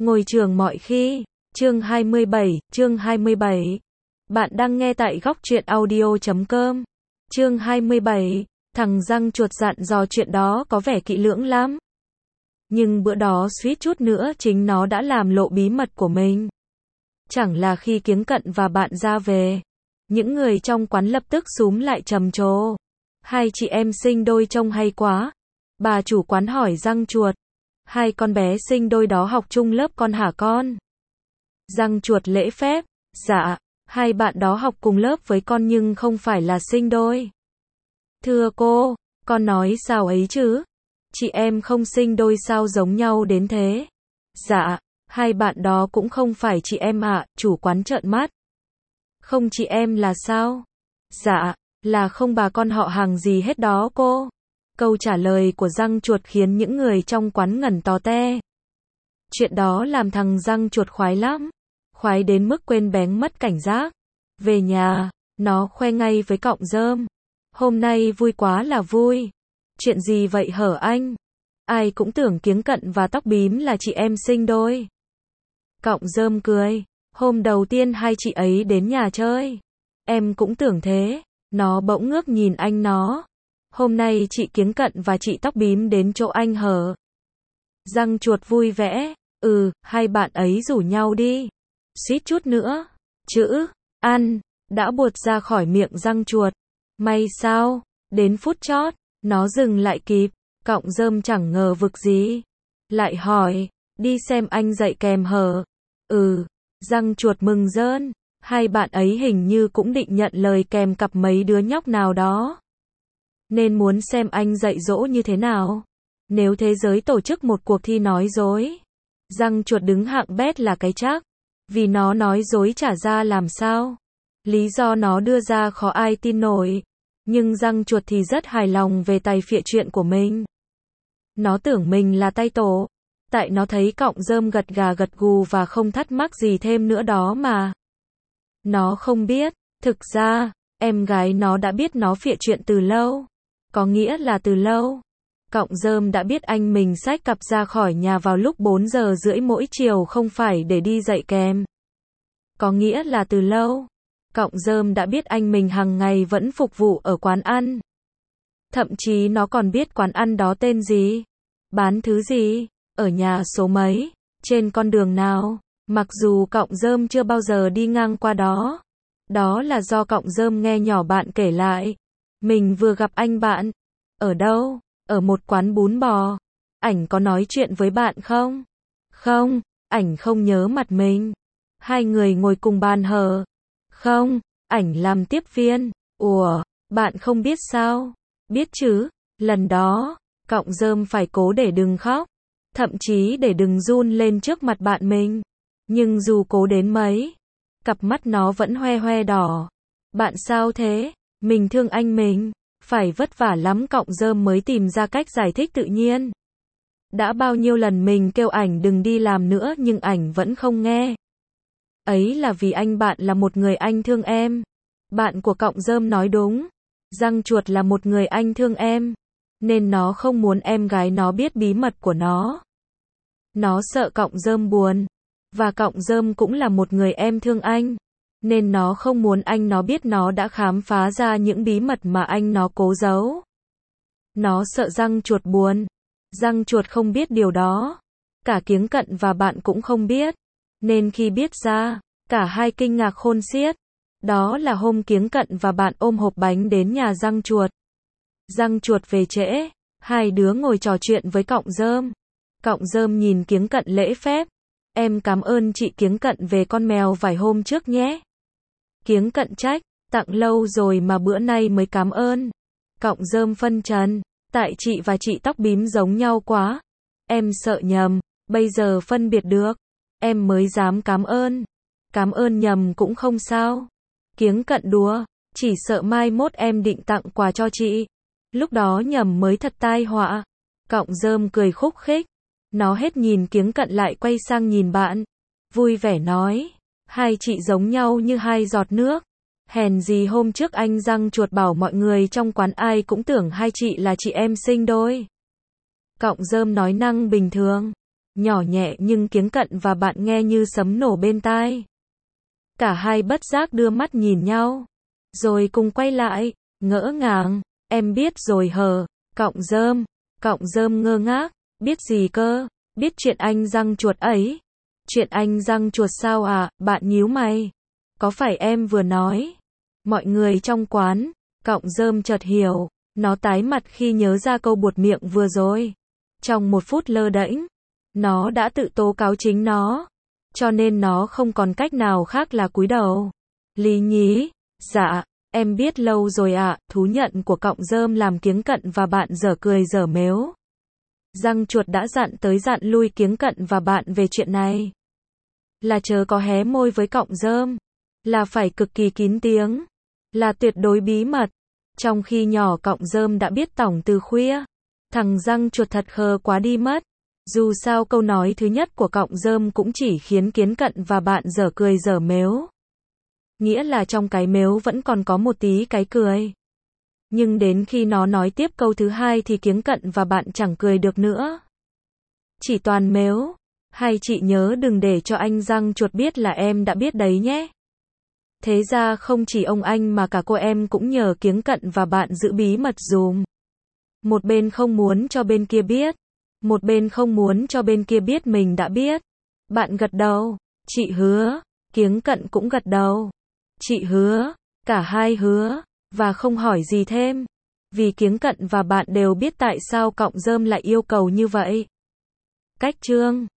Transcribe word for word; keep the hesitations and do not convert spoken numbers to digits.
Ngồi trường mọi khi, chương hai mươi bảy, chương hai mươi bảy. Bạn đang nghe tại góc truyện audio chấm com. Chương hai mươi bảy, thằng răng chuột dặn dò chuyện đó có vẻ kỹ lưỡng lắm. Nhưng bữa đó suýt chút nữa chính nó đã làm lộ bí mật của mình. Chẳng là khi Kiếng Cận và bạn ra về, những người trong quán lập tức xúm lại trầm trồ. Hai chị em sinh đôi trông hay quá. Bà chủ quán hỏi răng chuột. Hai con bé sinh đôi đó học chung lớp con hả con? Răng chuột lễ phép. Dạ, hai bạn đó học cùng lớp với con nhưng không phải là sinh đôi. Thưa cô, con nói sao ấy chứ? Chị em không sinh đôi sao giống nhau đến thế? Dạ, hai bạn đó cũng không phải chị em ạ, chủ quán trợn mắt. Không chị em là sao? Dạ, là không bà con họ hàng gì hết đó cô. Câu trả lời của răng chuột khiến những người trong quán ngẩn tó te. Chuyện đó làm thằng răng chuột khoái lắm. Khoái đến mức quên bén mất cảnh giác. Về nhà, nó khoe ngay với cọng rơm. Hôm nay vui quá là vui. Chuyện gì vậy hở anh? Ai cũng tưởng Kiếng Cận và Tóc Bím là chị em sinh đôi. Cọng rơm cười. Hôm đầu tiên hai chị ấy đến nhà chơi, em cũng tưởng thế. Nó bỗng ngước nhìn anh nó. Hôm nay chị Kiếng Cận và chị Tóc Bím đến chỗ anh hở? Răng chuột vui vẻ. Ừ, hai bạn ấy rủ nhau đi. Suýt chút nữa, chữ ăn đã buột ra khỏi miệng răng chuột. May sao, đến phút chót, nó dừng lại kịp. Cọng rơm chẳng ngờ vực gì, lại hỏi, đi xem anh dạy kèm hở? Ừ, răng chuột mừng rơn. Hai bạn ấy hình như cũng định nhận lời kèm cặp mấy đứa nhóc nào đó, nên muốn xem anh dạy dỗ như thế nào. Nếu thế giới tổ chức một cuộc thi nói dối, răng chuột đứng hạng bét là cái chắc. Vì nó nói dối trả ra làm sao. Lý do nó đưa ra khó ai tin nổi. Nhưng răng chuột thì rất hài lòng về tài phịa chuyện của mình. Nó tưởng mình là tay tổ. Tại nó thấy cọng rơm gật gà gật gù và không thắc mắc gì thêm nữa đó mà. Nó không biết, thực ra, em gái nó đã biết nó phịa chuyện từ lâu. Có nghĩa là từ lâu. Cọng rơm đã biết anh mình xách cặp ra khỏi nhà vào lúc bốn giờ rưỡi mỗi chiều không phải để đi dạy kèm. Có nghĩa là từ lâu. Cọng rơm đã biết anh mình hàng ngày vẫn phục vụ ở quán ăn. Thậm chí nó còn biết quán ăn đó tên gì, bán thứ gì, ở nhà số mấy, trên con đường nào. Mặc dù cọng rơm chưa bao giờ đi ngang qua đó. Đó là do cọng rơm nghe nhỏ bạn kể lại. Mình vừa gặp anh bạn. Ở đâu? Ở một quán bún bò. Ảnh có nói chuyện với bạn không? Không, ảnh không nhớ mặt mình. Hai người ngồi cùng bàn hờ. Không, ảnh làm tiếp viên. Ủa, bạn không biết sao? Biết chứ, lần đó, cọng rơm phải cố để đừng khóc. Thậm chí để đừng run lên trước mặt bạn mình. Nhưng dù cố đến mấy, cặp mắt nó vẫn hoe hoe đỏ. Bạn sao thế? Mình thương anh mình. Phải vất vả lắm cọng rơm mới tìm ra cách giải thích tự nhiên. Đã bao nhiêu lần mình kêu ảnh đừng đi làm nữa nhưng ảnh vẫn không nghe. Ấy là vì anh bạn là một người anh thương em. Bạn của cọng rơm nói đúng. Răng chuột là một người anh thương em. Nên nó không muốn em gái nó biết bí mật của nó. Nó sợ cọng rơm buồn. Và cọng rơm cũng là một người em thương anh. Nên nó không muốn anh nó biết nó đã khám phá ra những bí mật mà anh nó cố giấu. Nó sợ răng chuột buồn. Răng chuột không biết điều đó. Cả Kiếng Cận và bạn cũng không biết. Nên khi biết ra, cả hai kinh ngạc khôn xiết. Đó là hôm Kiếng Cận và bạn ôm hộp bánh đến nhà răng chuột. Răng chuột về trễ. Hai đứa ngồi trò chuyện với cọng rơm. Cọng rơm nhìn Kiếng Cận lễ phép. Em cảm ơn chị Kiếng Cận về con mèo vài hôm trước nhé. Kiếng Cận trách, tặng lâu rồi mà bữa nay mới cảm ơn. Cọng rơm phân trần, tại chị và chị Tóc Bím giống nhau quá. Em sợ nhầm, bây giờ phân biệt được. Em mới dám cảm ơn. Cảm ơn nhầm cũng không sao. Kiếng Cận đùa, chỉ sợ mai mốt em định tặng quà cho chị. Lúc đó nhầm mới thật tai họa. Cọng rơm cười khúc khích. Nó hết nhìn Kiếng Cận lại quay sang nhìn bạn. Vui vẻ nói. Hai chị giống nhau như hai giọt nước. Hèn gì hôm trước anh răng chuột bảo mọi người trong quán ai cũng tưởng hai chị là chị em sinh đôi. Cọng rơm nói năng bình thường. nhỏ nhẹ nhưng kiếng cận và bạn nghe như sấm nổ bên tai. Cả hai bất giác đưa mắt nhìn nhau, rồi cùng quay lại, ngỡ ngàng, em biết rồi hờ, Cọng Rơm, Cọng Rơm ngơ ngác, biết gì cơ, biết chuyện anh răng chuột ấy. Chuyện anh răng chuột sao à, bạn nhíu mày. Có phải em vừa nói? Mọi người trong quán, Cọng Rơm chợt hiểu, nó tái mặt khi nhớ ra câu buột miệng vừa rồi. Trong một phút lơ đễnh, nó đã tự tố cáo chính nó, cho nên nó không còn cách nào khác là cúi đầu. Lý nhí, dạ, em biết lâu rồi ạ, à, thú nhận của Cọng Rơm làm kiếng cận và bạn dở cười dở mếu. Răng chuột đã dặn tới dặn lui kiếng cận và bạn về chuyện này. Là chớ có hé môi với Cọng Rơm, là phải cực kỳ kín tiếng, là tuyệt đối bí mật. Trong khi nhỏ Cọng Rơm đã biết tỏng từ khuya, thằng răng chuột thật khờ quá đi mất. Dù sao câu nói thứ nhất của Cọng Rơm cũng chỉ khiến kiếng cận và bạn dở cười dở mếu. Nghĩa là trong cái mếu vẫn còn có một tí cái cười. Nhưng đến khi nó nói tiếp câu thứ hai thì kiếng cận và bạn chẳng cười được nữa. Chỉ toàn mếu. Hay chị nhớ đừng để cho anh răng chuột biết là em đã biết đấy nhé. Thế ra không chỉ ông anh mà cả cô em cũng nhờ kiếng cận và bạn giữ bí mật dùm. Một bên không muốn cho bên kia biết. Một bên không muốn cho bên kia biết mình đã biết. Bạn gật đầu. Chị hứa. Kiếng cận cũng gật đầu. Chị hứa. Cả hai hứa. Và không hỏi gì thêm. Vì kiếng cận và bạn đều biết tại sao Cọng Rơm lại yêu cầu như vậy. Cách chương